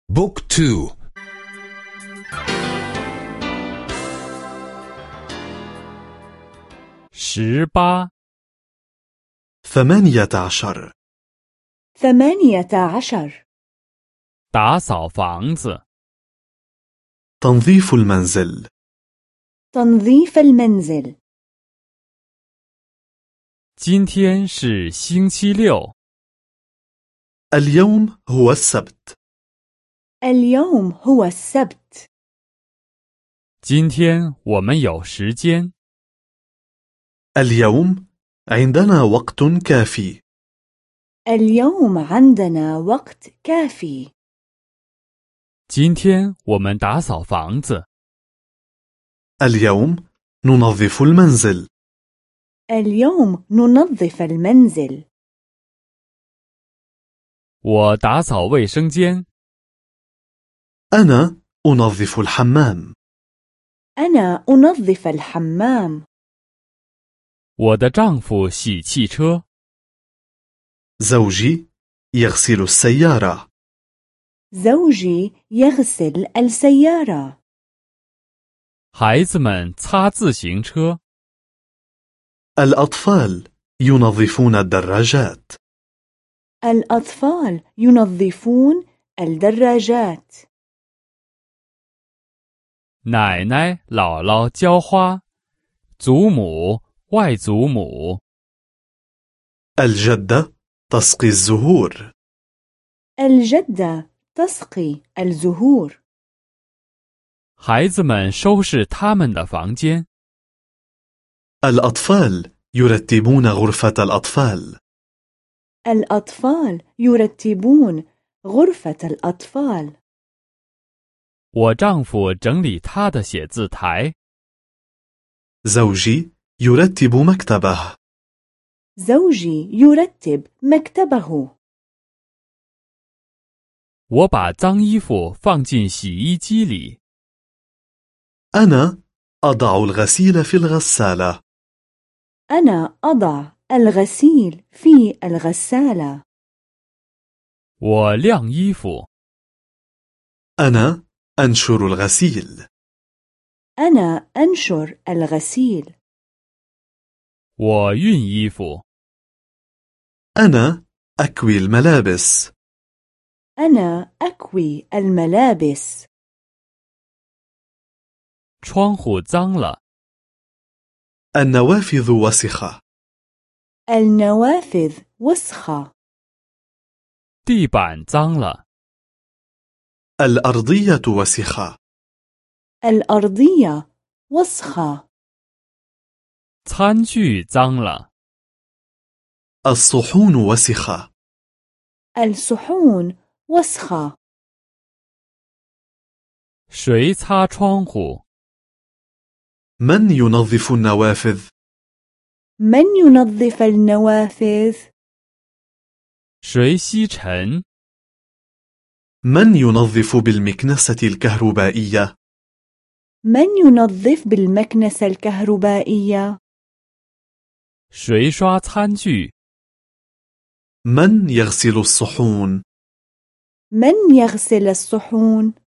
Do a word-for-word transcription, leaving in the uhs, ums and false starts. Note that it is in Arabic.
بوك تو. شبا ثمانية عشر ثمانية عشر 打扫房子 تنظيف المنزل. تنظيف المنزل. 今天是星期六 اليوم هو السبت. اليوم هو السبت. 今天我们有时间 اليوم عندنا وقت كافي. اليوم عندنا وقت كافي. 今天我们打扫房子 اليوم ننظف المنزل. اليوم ننظف المنزل. 我打扫卫生间 أنا أنظف الحمام. أنا أنظف الحمام. 我的丈夫洗汽车 زوجي يغسل السيارة. زوجي يغسل السيارة. 孩子们擦自行车 الأطفال ينظفون الدراجات. الأطفال ينظفون الدراجات. 奶奶姥姥浇花祖母外祖母 الجدة تسقي الزهور. الجدة تسقي الزهور. 孩子们收拾他们的房间 الأطفال يرتبون غرفة الأطفال. الأطفال يرتبون غرفة الأطفال. 我丈夫整理他的写字台 زوجي يرتب مكتبه. زوجي يرتب مكتبه. 我把脏衣服放进洗衣机里 أنا أضع الغسيل في الغسالة. أنا أضع الغسيل في الغسالة. 我晾衣服 أنا أنشر الغسيل. أنا أنشر الغسيل. 我熨衣服 أنا أكوي الملابس. أنا أكوي الملابس. 窗户脏了 النوافذ وسخة. النوافذ وسخة. 地板脏了 الأرضية وسخة. الأرضية وسخة. 餐具脏了 الصحون وسخة. الصحون وسخة. 谁擦窗户 من ينظف النوافذ؟ من ينظف النوافذ؟ 谁吸尘 من ينظف بالمكنسة الكهربائية؟ من ينظف بالمكنسة الكهربائية؟ 谁刷餐具 من يغسل الصحون؟ من يغسل الصحون؟